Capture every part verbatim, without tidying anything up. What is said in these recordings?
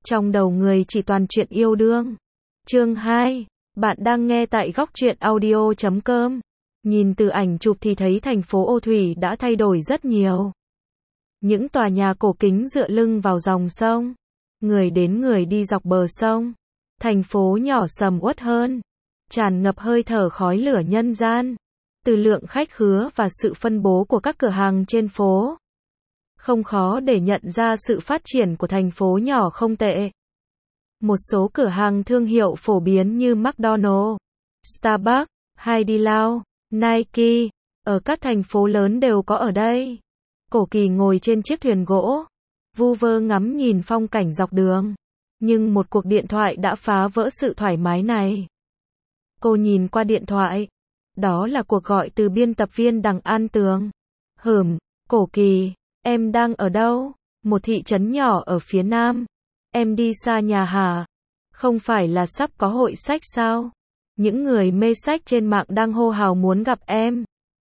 Trong đầu người chỉ toàn chuyện yêu đương. Chương hai. Bạn đang nghe tại góc truyện audio chấm com. Nhìn từ ảnh chụp thì thấy thành phố Ô Thủy đã thay đổi rất nhiều. Những tòa nhà cổ kính dựa lưng vào dòng sông. Người đến người đi dọc bờ sông. Thành phố nhỏ sầm uất hơn. Tràn ngập hơi thở khói lửa nhân gian. Từ lượng khách khứa và sự phân bố của các cửa hàng trên phố. Không khó để nhận ra sự phát triển của thành phố nhỏ không tệ. Một số cửa hàng thương hiệu phổ biến như McDonald's, Starbucks, Hai Lao, Nike, ở các thành phố lớn đều có ở đây. Cổ Kỳ ngồi trên chiếc thuyền gỗ, vu vơ ngắm nhìn phong cảnh dọc đường. Nhưng một cuộc điện thoại đã phá vỡ sự thoải mái này. Cô nhìn qua điện thoại. Đó là cuộc gọi từ biên tập viên Đằng An Tường. Hửm, Cổ Kỳ, em đang ở đâu? Một thị trấn nhỏ ở phía nam. Em đi xa nhà hả? Không phải là sắp có hội sách sao? Những người mê sách trên mạng đang hô hào muốn gặp em.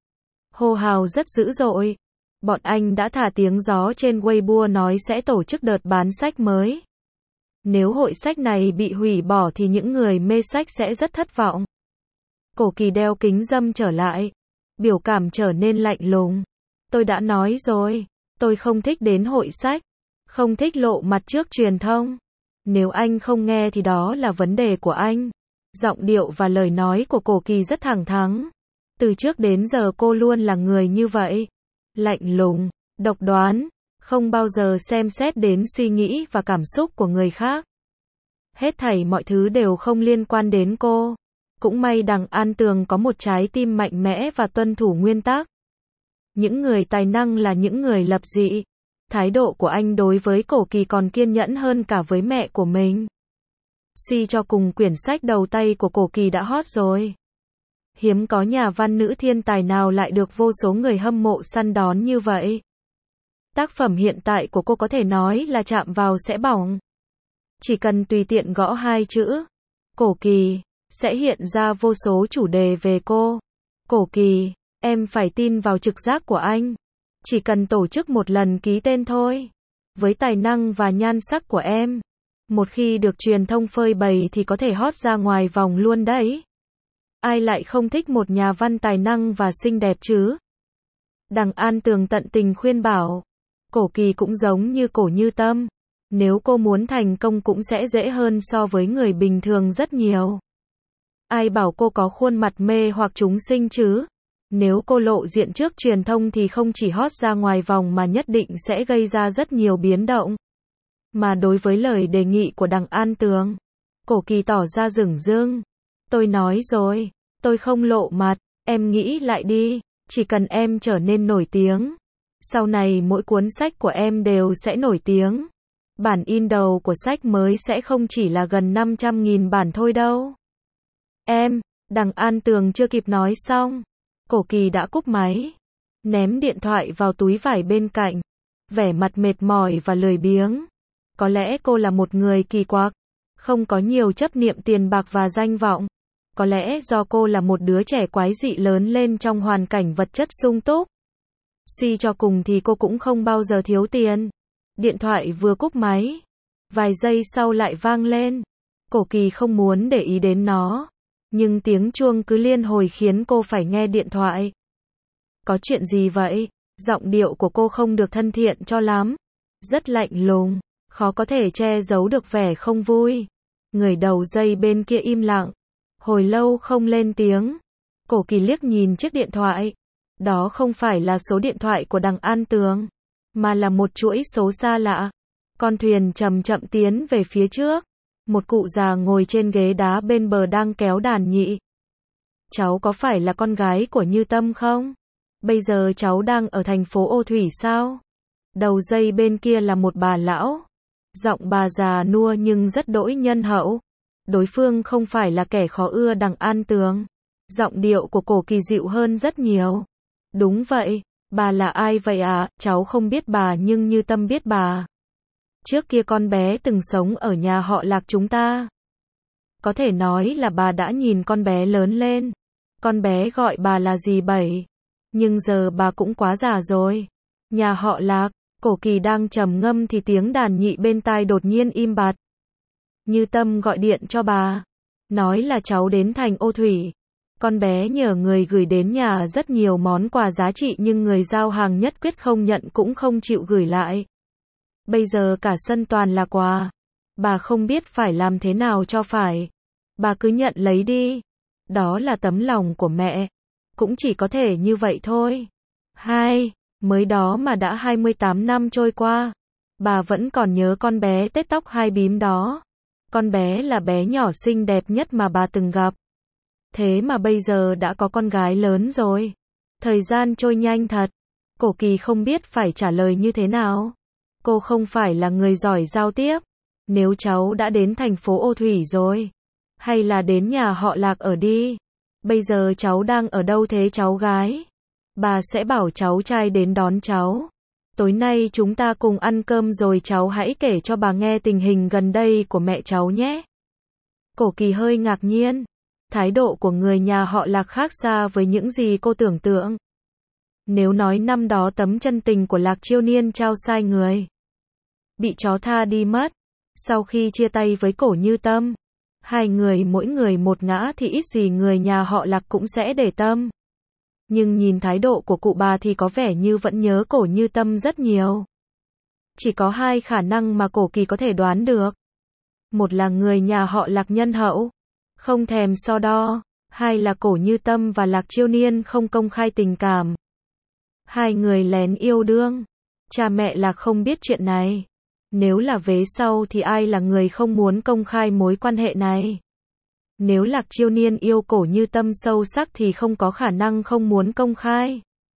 Hô hào rất dữ dội. Bọn anh đã thả tiếng gió trên Weibo nói sẽ tổ chức đợt bán sách mới. Nếu hội sách này bị hủy bỏ thì những người mê sách sẽ rất thất vọng. Cổ Kỳ đeo kính râm trở lại. Biểu cảm trở nên lạnh lùng. Tôi đã nói rồi, tôi không thích đến hội sách. Không thích lộ mặt trước truyền thông. Nếu anh không nghe thì đó là vấn đề của anh. Giọng điệu và lời nói của Cổ Kỳ rất thẳng thắn. Từ trước đến giờ cô luôn là người như vậy. Lạnh lùng, độc đoán, không bao giờ xem xét đến suy nghĩ và cảm xúc của người khác. Hết thảy mọi thứ đều không liên quan đến cô. Cũng may Đằng An Tường có một trái tim mạnh mẽ và tuân thủ nguyên tắc. Những người tài năng là những người lập dị. Thái độ của anh đối với Cổ Kỳ còn kiên nhẫn hơn cả với mẹ của mình. Suy cho cùng quyển sách đầu tay của Cổ Kỳ đã hot rồi. Hiếm có nhà văn nữ thiên tài nào lại được vô số người hâm mộ săn đón như vậy. Tác phẩm hiện tại của cô có thể nói là chạm vào sẽ bỏng. Chỉ cần tùy tiện gõ hai chữ Cổ Kỳ, sẽ hiện ra vô số chủ đề về cô. Cổ Kỳ, em phải tin vào trực giác của anh. Chỉ cần tổ chức một lần ký tên thôi. Với tài năng và nhan sắc của em, một khi được truyền thông phơi bày thì có thể hot ra ngoài vòng luôn đấy. Ai lại không thích một nhà văn tài năng và xinh đẹp chứ? Đằng An Tường tận tình khuyên bảo. Cổ Kỳ cũng giống như Cổ Như Tâm. Nếu cô muốn thành công cũng sẽ dễ hơn so với người bình thường rất nhiều. Ai bảo cô có khuôn mặt mê hoặc chúng sinh chứ? Nếu cô lộ diện trước truyền thông thì không chỉ hot ra ngoài vòng mà nhất định sẽ gây ra rất nhiều biến động. Mà đối với lời đề nghị của Đằng An Tường, Cổ Kỳ tỏ ra dửng dưng. Tôi nói rồi, tôi không lộ mặt, em nghĩ lại đi, chỉ cần em trở nên nổi tiếng. Sau này mỗi cuốn sách của em đều sẽ nổi tiếng. Bản in đầu của sách mới sẽ không chỉ là gần năm trăm nghìn bản thôi đâu. Em, Đằng An Tường chưa kịp nói xong. Cổ Kỳ đã cúp máy. Ném điện thoại vào túi vải bên cạnh. Vẻ mặt mệt mỏi và lười biếng. Có lẽ cô là một người kỳ quặc. Không có nhiều chấp niệm tiền bạc và danh vọng. Có lẽ do cô là một đứa trẻ quái dị lớn lên trong hoàn cảnh vật chất sung túc. Suy cho cùng thì cô cũng không bao giờ thiếu tiền. Điện thoại vừa cúp máy. Vài giây sau lại vang lên. Cổ Kỳ không muốn để ý đến nó. Nhưng tiếng chuông cứ liên hồi khiến cô phải nghe điện thoại. Có chuyện gì vậy? Giọng điệu của cô không được thân thiện cho lắm. Rất lạnh lùng, khó có thể che giấu được vẻ không vui. Người đầu dây bên kia im lặng. Hồi lâu không lên tiếng. Cổ Kỳ liếc nhìn chiếc điện thoại. Đó không phải là số điện thoại của Đằng An Tường, mà là một chuỗi số xa lạ. Con thuyền chậm chậm tiến về phía trước. Một cụ già ngồi trên ghế đá bên bờ đang kéo đàn nhị. Cháu có phải là con gái của Như Tâm không? Bây giờ cháu đang ở thành phố Ô Thủy sao? Đầu dây bên kia là một bà lão. Giọng bà già nua nhưng rất đỗi nhân hậu. Đối phương không phải là kẻ khó ưa Đằng An Tường. Giọng điệu của Cổ Kỳ dịu hơn rất nhiều. Đúng vậy, bà là ai vậy à? Cháu không biết bà nhưng Như Tâm biết bà. Trước kia con bé từng sống ở nhà họ Lạc chúng ta. Có thể nói là bà đã nhìn con bé lớn lên. Con bé gọi bà là dì Bảy. Nhưng giờ bà cũng quá già rồi. Nhà họ Lạc, Cổ Kỳ đang trầm ngâm thì tiếng đàn nhị bên tai đột nhiên im bặt. Như Tâm gọi điện cho bà, nói là cháu đến thành Ô Thủy. Con bé nhờ người gửi đến nhà rất nhiều món quà giá trị nhưng người giao hàng nhất quyết không nhận cũng không chịu gửi lại. Bây giờ cả sân toàn là quà. Bà không biết phải làm thế nào cho phải. Bà cứ nhận lấy đi. Đó là tấm lòng của mẹ. Cũng chỉ có thể như vậy thôi. Hai, mới đó mà đã hai mươi tám năm trôi qua. Bà vẫn còn nhớ con bé tết tóc hai bím đó. Con bé là bé nhỏ xinh đẹp nhất mà bà từng gặp. Thế mà bây giờ đã có con gái lớn rồi. Thời gian trôi nhanh thật. Cổ Kỳ không biết phải trả lời như thế nào. Cô không phải là người giỏi giao tiếp. Nếu cháu đã đến thành phố Ô Thủy rồi, hay là đến nhà họ Lạc ở đi. Bây giờ cháu đang ở đâu thế cháu gái? Bà sẽ bảo cháu trai đến đón cháu. Tối nay chúng ta cùng ăn cơm rồi cháu hãy kể cho bà nghe tình hình gần đây của mẹ cháu nhé. Cổ Kỳ hơi ngạc nhiên. Thái độ của người nhà họ Lạc khác xa với những gì cô tưởng tượng. Nếu nói năm đó tấm chân tình của Lạc Chiêu Niên trao sai người, bị chó tha đi mất. Sau khi chia tay với Cổ Như Tâm, hai người mỗi người một ngã thì ít gì người nhà họ Lạc cũng sẽ để tâm. Nhưng nhìn thái độ của cụ bà thì có vẻ như vẫn nhớ Cổ Như Tâm rất nhiều. Chỉ có hai khả năng mà Cổ Kỳ có thể đoán được. Một là người nhà họ Lạc nhân hậu, không thèm so đo. Hai là Cổ Như Tâm và Lạc Chiêu Niên không công khai tình cảm. Hai người lén yêu đương. Cha mẹ Lạc không biết chuyện này. Nếu là vế sau thì ai là người không muốn công khai mối quan hệ này? Nếu Lạc Chiêu Niên yêu Cổ Như Tâm sâu sắc thì không có khả năng không muốn công khai.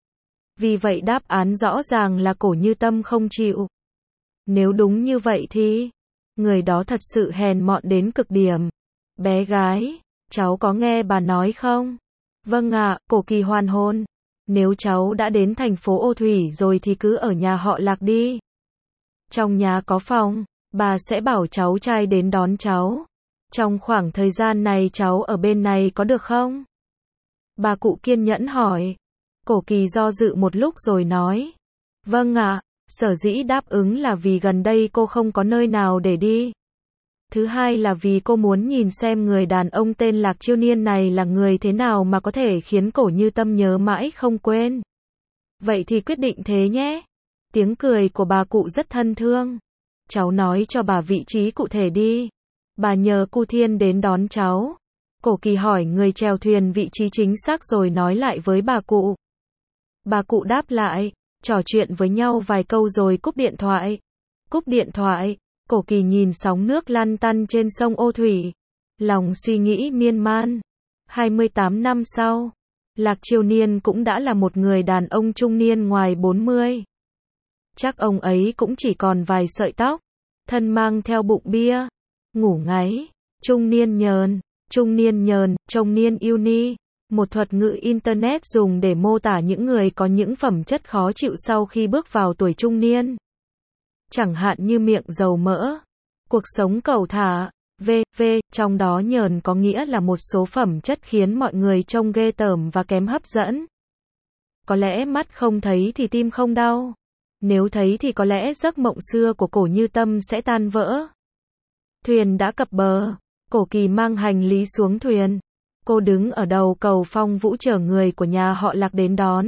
Vì vậy đáp án rõ ràng là Cổ Như Tâm không chịu. Nếu đúng như vậy thì người đó thật sự hèn mọn đến cực điểm. Bé gái, cháu có nghe bà nói không? Vâng ạ, Cổ Kỳ hoàn hồn. Nếu cháu đã đến thành phố Ô Thủy rồi thì cứ ở nhà họ Lạc đi. Trong nhà có phòng, bà sẽ bảo cháu trai đến đón cháu. Trong khoảng thời gian này cháu ở bên này có được không? Bà cụ kiên nhẫn hỏi. Cổ Kỳ do dự một lúc rồi nói. Vâng ạ, sở dĩ đáp ứng là vì gần đây cô không có nơi nào để đi. Thứ hai là vì cô muốn nhìn xem người đàn ông tên Lạc Chiêu Niên này là người thế nào mà có thể khiến Cổ Như Tâm nhớ mãi không quên. Vậy thì quyết định thế nhé. Tiếng cười của bà cụ rất thân thương. Cháu nói cho bà vị trí cụ thể đi. Bà nhờ Cu Thiên đến đón cháu. Cổ Kỳ hỏi người chèo thuyền vị trí chính xác rồi nói lại với bà cụ. Bà cụ đáp lại, trò chuyện với nhau vài câu rồi cúp điện thoại. Cúp điện thoại, Cổ Kỳ nhìn sóng nước lăn tăn trên sông Ô Thủy. Lòng suy nghĩ miên man. hai mươi tám năm sau, Lạc Chiêu Niên cũng đã là một người đàn ông trung niên ngoài bốn mươi. Chắc ông ấy cũng chỉ còn vài sợi tóc, thân mang theo bụng bia, ngủ ngáy, trung niên nhờn, trung niên nhờn, trông niên yêu ni, một thuật ngữ Internet dùng để mô tả những người có những phẩm chất khó chịu sau khi bước vào tuổi trung niên. Chẳng hạn như miệng dầu mỡ, cuộc sống cẩu thả, vân vân, trong đó nhờn có nghĩa là một số phẩm chất khiến mọi người trông ghê tởm và kém hấp dẫn. Có lẽ mắt không thấy thì tim không đau. Nếu thấy thì có lẽ giấc mộng xưa của Cổ Như Tâm sẽ tan vỡ. Thuyền đã cập bờ. Cổ Kỳ mang hành lý xuống thuyền. Cô đứng ở đầu cầu Phong Vũ chờ người của nhà họ Lạc đến đón.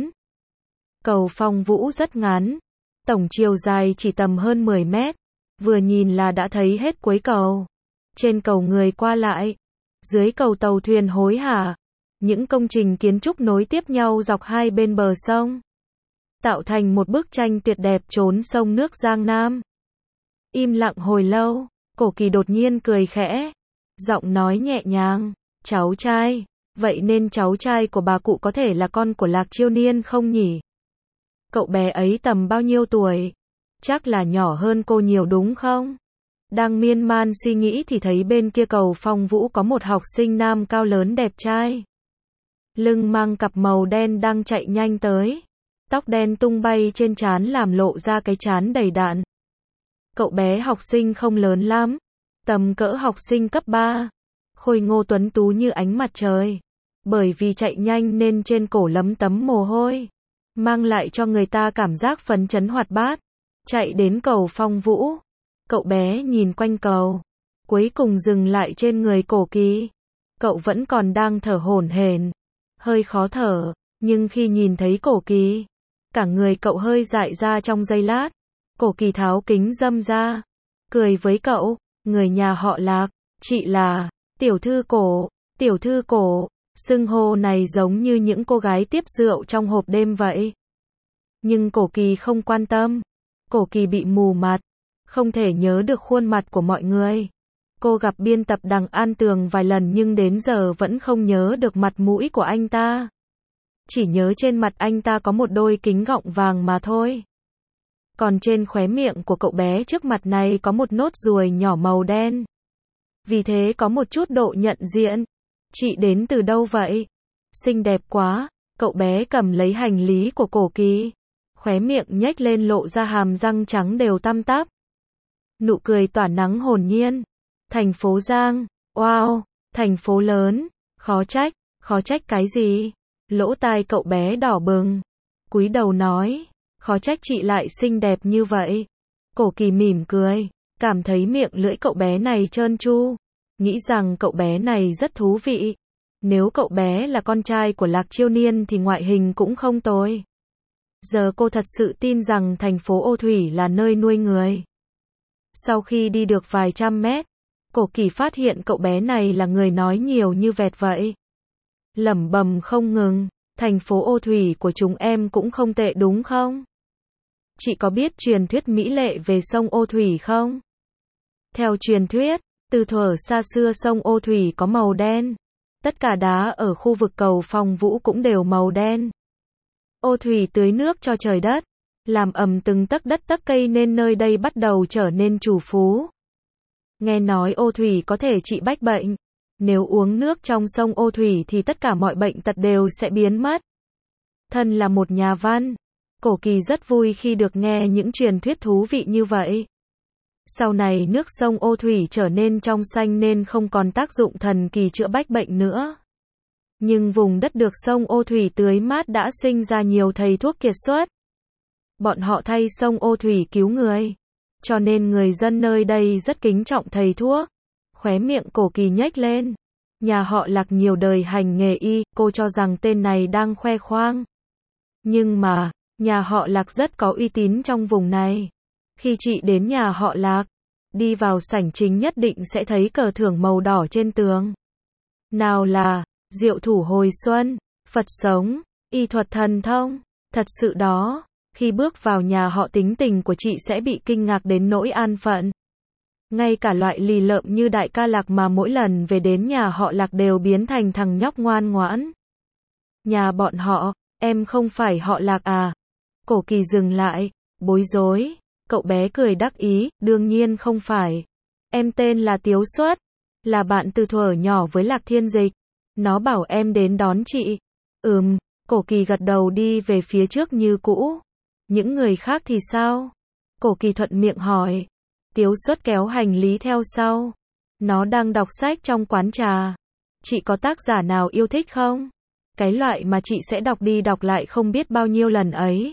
Cầu Phong Vũ rất ngắn. Tổng chiều dài chỉ tầm hơn mười mét. Vừa nhìn là đã thấy hết cuối cầu. Trên cầu người qua lại. Dưới cầu tàu thuyền hối hả. Những công trình kiến trúc nối tiếp nhau dọc hai bên bờ sông. Tạo thành một bức tranh tuyệt đẹp trốn sông nước Giang Nam. Im lặng hồi lâu, Cổ Kỳ đột nhiên cười khẽ. Giọng nói nhẹ nhàng, cháu trai, vậy nên cháu trai của bà cụ có thể là con của Lạc Chiêu Niên không nhỉ? Cậu bé ấy tầm bao nhiêu tuổi? Chắc là nhỏ hơn cô nhiều đúng không? Đang miên man suy nghĩ thì thấy bên kia cầu Phong Vũ có một học sinh nam cao lớn đẹp trai. Lưng mang cặp màu đen đang chạy nhanh tới. Tóc đen tung bay trên trán làm lộ ra cái trán đầy đặn. Cậu bé học sinh không lớn lắm, tầm cỡ học sinh cấp ba, khôi ngô tuấn tú như ánh mặt trời. Bởi vì chạy nhanh nên trên cổ lấm tấm mồ hôi, mang lại cho người ta cảm giác phấn chấn hoạt bát. Chạy đến cầu Phong Vũ, cậu bé nhìn quanh cầu, cuối cùng dừng lại trên người Cổ Kỳ. Cậu vẫn còn đang thở hổn hển, hơi khó thở, nhưng khi nhìn thấy Cổ Kỳ, cả người cậu hơi dại ra trong giây lát. Cổ Kỳ tháo kính râm ra, cười với cậu, người nhà họ Lạc, chị là tiểu thư Cổ, tiểu thư Cổ, xưng hô này giống như những cô gái tiếp rượu trong hộp đêm vậy. Nhưng Cổ Kỳ không quan tâm, Cổ Kỳ bị mù mặt, không thể nhớ được khuôn mặt của mọi người. Cô gặp biên tập Đằng An Tường vài lần nhưng đến giờ vẫn không nhớ được mặt mũi của anh ta. Chỉ nhớ trên mặt anh ta có một đôi kính gọng vàng mà thôi. Còn trên khóe miệng của cậu bé trước mặt này có một nốt ruồi nhỏ màu đen. Vì thế có một chút độ nhận diện. Chị đến từ đâu vậy? Xinh đẹp quá. Cậu bé cầm lấy hành lý của Cổ Kỳ, khóe miệng nhếch lên lộ ra hàm răng trắng đều tăm tắp. Nụ cười tỏa nắng hồn nhiên. Thành phố Giang. Wow, thành phố lớn. Khó trách, khó trách cái gì? Lỗ tai cậu bé đỏ bừng, cúi đầu nói, khó trách chị lại xinh đẹp như vậy. Cổ Kỳ mỉm cười, cảm thấy miệng lưỡi cậu bé này trơn tru, nghĩ rằng cậu bé này rất thú vị. Nếu cậu bé là con trai của Lạc Chiêu Niên thì ngoại hình cũng không tồi. Giờ cô thật sự tin rằng thành phố Ô Thủy là nơi nuôi người. Sau khi đi được vài trăm mét, Cổ Kỳ phát hiện cậu bé này là người nói nhiều như vẹt vậy. Lẩm bẩm không ngừng, thành phố Ô Thủy của chúng em cũng không tệ đúng không? Chị có biết truyền thuyết mỹ lệ về sông Ô Thủy không? Theo truyền thuyết, từ thuở xa xưa sông Ô Thủy có màu đen. Tất cả đá ở khu vực cầu Phong Vũ cũng đều màu đen. Ô Thủy tưới nước cho trời đất, làm ẩm từng tấc đất tấc cây nên nơi đây bắt đầu trở nên trù phú. Nghe nói Ô Thủy có thể trị bách bệnh. Nếu uống nước trong sông Ô Thủy thì tất cả mọi bệnh tật đều sẽ biến mất. Thân là một nhà văn, Cổ Kỳ rất vui khi được nghe những truyền thuyết thú vị như vậy. Sau này nước sông Ô Thủy trở nên trong xanh nên không còn tác dụng thần kỳ chữa bách bệnh nữa. Nhưng vùng đất được sông Ô Thủy tưới mát đã sinh ra nhiều thầy thuốc kiệt xuất. Bọn họ thay sông Ô Thủy cứu người, cho nên người dân nơi đây rất kính trọng thầy thuốc. Khóe miệng Cổ Kỳ nhếch lên. Nhà họ Lạc nhiều đời hành nghề y, cô cho rằng tên này đang khoe khoang. Nhưng mà, nhà họ Lạc rất có uy tín trong vùng này. Khi chị đến nhà họ Lạc, đi vào sảnh chính nhất định sẽ thấy cờ thưởng màu đỏ trên tường. Nào là, diệu thủ hồi xuân, Phật sống, y thuật thần thông. Thật sự đó, khi bước vào nhà họ tính tình của chị sẽ bị kinh ngạc đến nỗi an phận. Ngay cả loại lì lợm như đại ca Lạc mà mỗi lần về đến nhà họ Lạc đều biến thành thằng nhóc ngoan ngoãn. Nhà bọn họ, em không phải họ Lạc à? Cổ Kỳ dừng lại, bối rối. Cậu bé cười đắc ý, đương nhiên không phải. Em tên là Tiếu Xuất, là bạn từ thuở nhỏ với Lạc Thiên Dịch. Nó bảo em đến đón chị. Ừm, Cổ Kỳ gật đầu đi về phía trước như cũ. Những người khác thì sao? Cổ Kỳ thuận miệng hỏi. Tiếu Xuất kéo hành lý theo sau. Nó đang đọc sách trong quán trà. Chị có tác giả nào yêu thích không? Cái loại mà chị sẽ đọc đi đọc lại không biết bao nhiêu lần ấy.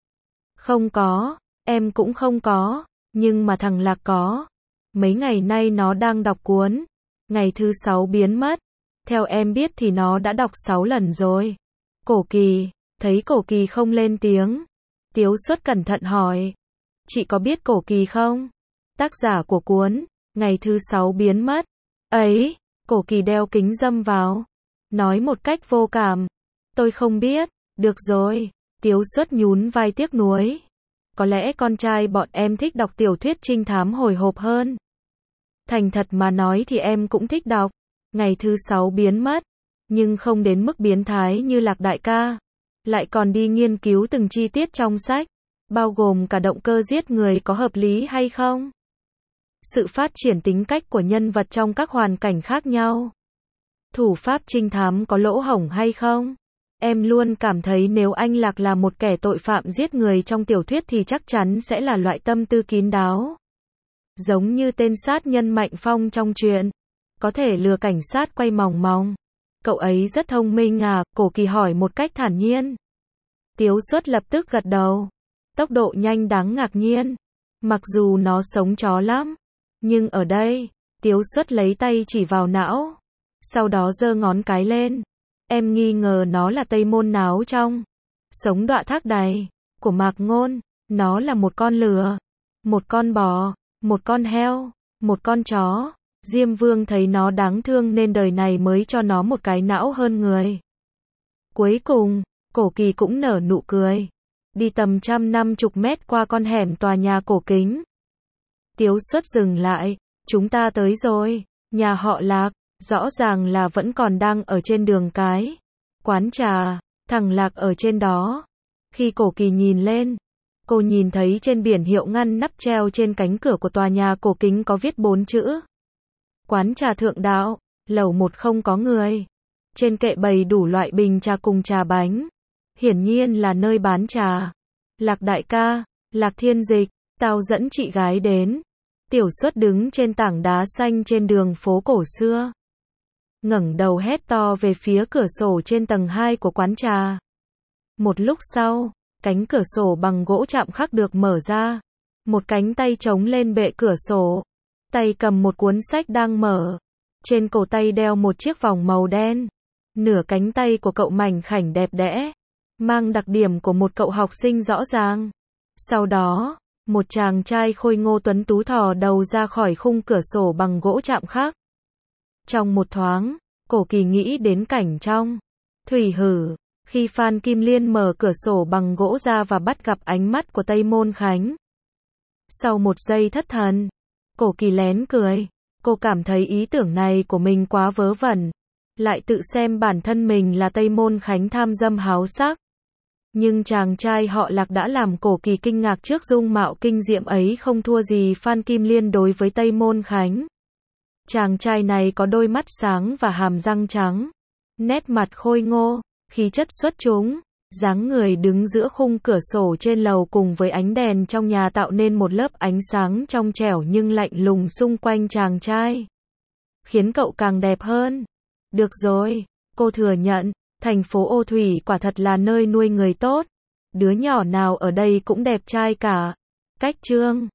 Không có, em cũng không có, nhưng mà thằng Lạc có. Mấy ngày nay nó đang đọc cuốn Ngày thứ sáu biến mất. Theo em biết thì nó đã đọc sáu lần rồi. Cổ Kỳ, thấy Cổ Kỳ không lên tiếng. Tiếu Xuất cẩn thận hỏi. Chị có biết Cổ Kỳ không? Tác giả của cuốn Ngày thứ sáu biến mất. Ấy, Cổ Kỳ đeo kính râm vào, nói một cách vô cảm. Tôi không biết. Được rồi. Tiếu Xuất nhún vai tiếc nuối. Có lẽ con trai bọn em thích đọc tiểu thuyết trinh thám hồi hộp hơn. Thành thật mà nói thì em cũng thích đọc Ngày thứ sáu biến mất, nhưng không đến mức biến thái như Lạc đại ca. Lại còn đi nghiên cứu từng chi tiết trong sách, bao gồm cả động cơ giết người có hợp lý hay không. Sự phát triển tính cách của nhân vật trong các hoàn cảnh khác nhau. Thủ pháp trinh thám có lỗ hổng hay không? Em luôn cảm thấy nếu anh Lạc là một kẻ tội phạm giết người trong tiểu thuyết thì chắc chắn sẽ là loại tâm tư kín đáo. Giống như tên sát nhân Mạnh Phong trong truyện. Có thể lừa cảnh sát quay mòng mòng. Cậu ấy rất thông minh à? Cổ Kỳ hỏi một cách thản nhiên. Tiếu Xuất lập tức gật đầu. Tốc độ nhanh đáng ngạc nhiên. Mặc dù nó sống chó lắm. Nhưng ở đây, Tiếu Xuất lấy tay chỉ vào não, sau đó giơ ngón cái lên. Em nghi ngờ nó là Tây Môn Náo trong Sống Đọa Thác Đày của Mạc Ngôn. Nó là một con lừa, một con bò, một con heo, một con chó. Diêm Vương thấy nó đáng thương nên đời này mới cho nó một cái não hơn người. Cuối cùng, Cổ Kỳ cũng nở nụ cười. Đi tầm trăm năm chục mét qua con hẻm tòa nhà cổ kính. Tiếu Xuất dừng lại. Chúng ta tới rồi. Nhà họ Lạc, rõ ràng là vẫn còn đang ở trên đường cái. Quán trà, thằng Lạc ở trên đó. Khi Cổ Kỳ nhìn lên, cô nhìn thấy trên biển hiệu ngăn nắp treo trên cánh cửa của tòa nhà cổ kính có viết bốn chữ. Quán trà Thượng Đạo, lầu một không có người. Trên kệ bày đủ loại bình trà cùng trà bánh. Hiển nhiên là nơi bán trà. Lạc đại ca, Lạc Thiên Dịch, tao dẫn chị gái đến. Tiểu Xuất đứng trên tảng đá xanh trên đường phố cổ xưa. Ngẩng đầu hét to về phía cửa sổ trên tầng hai của quán trà. Một lúc sau, cánh cửa sổ bằng gỗ chạm khắc được mở ra. Một cánh tay chống lên bệ cửa sổ. Tay cầm một cuốn sách đang mở. Trên cổ tay đeo một chiếc vòng màu đen. Nửa cánh tay của cậu mảnh khảnh đẹp đẽ, mang đặc điểm của một cậu học sinh rõ ràng. Sau đó, một chàng trai khôi ngô tuấn tú thò đầu ra khỏi khung cửa sổ bằng gỗ chạm khắc. Trong một thoáng, Cổ Kỳ nghĩ đến cảnh trong Thủy Hử, khi Phan Kim Liên mở cửa sổ bằng gỗ ra và bắt gặp ánh mắt của Tây Môn Khánh. Sau một giây thất thần, Cổ Kỳ lén cười. Cô cảm thấy ý tưởng này của mình quá vớ vẩn. Lại tự xem bản thân mình là Tây Môn Khánh tham dâm háo sắc. Nhưng chàng trai họ Lạc đã làm Cổ Kỳ kinh ngạc trước dung mạo kinh diệm ấy, không thua gì Phan Kim Liên đối với Tây Môn Khánh. Chàng trai này có đôi mắt sáng và hàm răng trắng, nét mặt khôi ngô, khí chất xuất chúng, dáng người đứng giữa khung cửa sổ trên lầu cùng với ánh đèn trong nhà tạo nên một lớp ánh sáng trong trẻo nhưng lạnh lùng xung quanh chàng trai, khiến cậu càng đẹp hơn. Được rồi, cô thừa nhận, thành phố Ô Thủy quả thật là nơi nuôi người tốt. Đứa nhỏ nào ở đây cũng đẹp trai cả. Cách chương